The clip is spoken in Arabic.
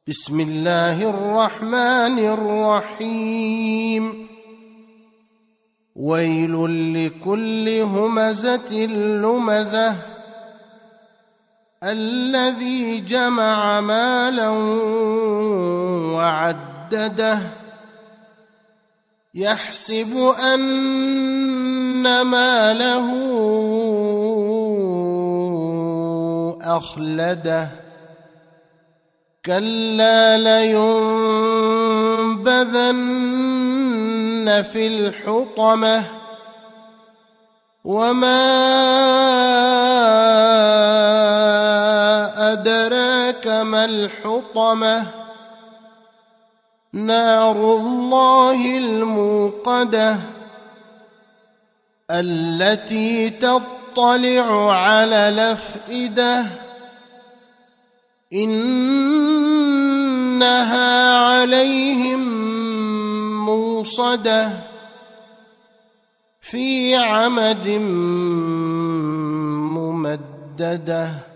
بسم الله الرحمن الرحيم ويل لكل همزة لمزة الذي جمع مالا وعدده يحسب أن ماله أخلده كلا لينبذن في الحطمة وما أدراك ما الحطمة نار الله الموقدة التي تطلع على الأفئدة إنها عليهم موصدة في عمد ممددة.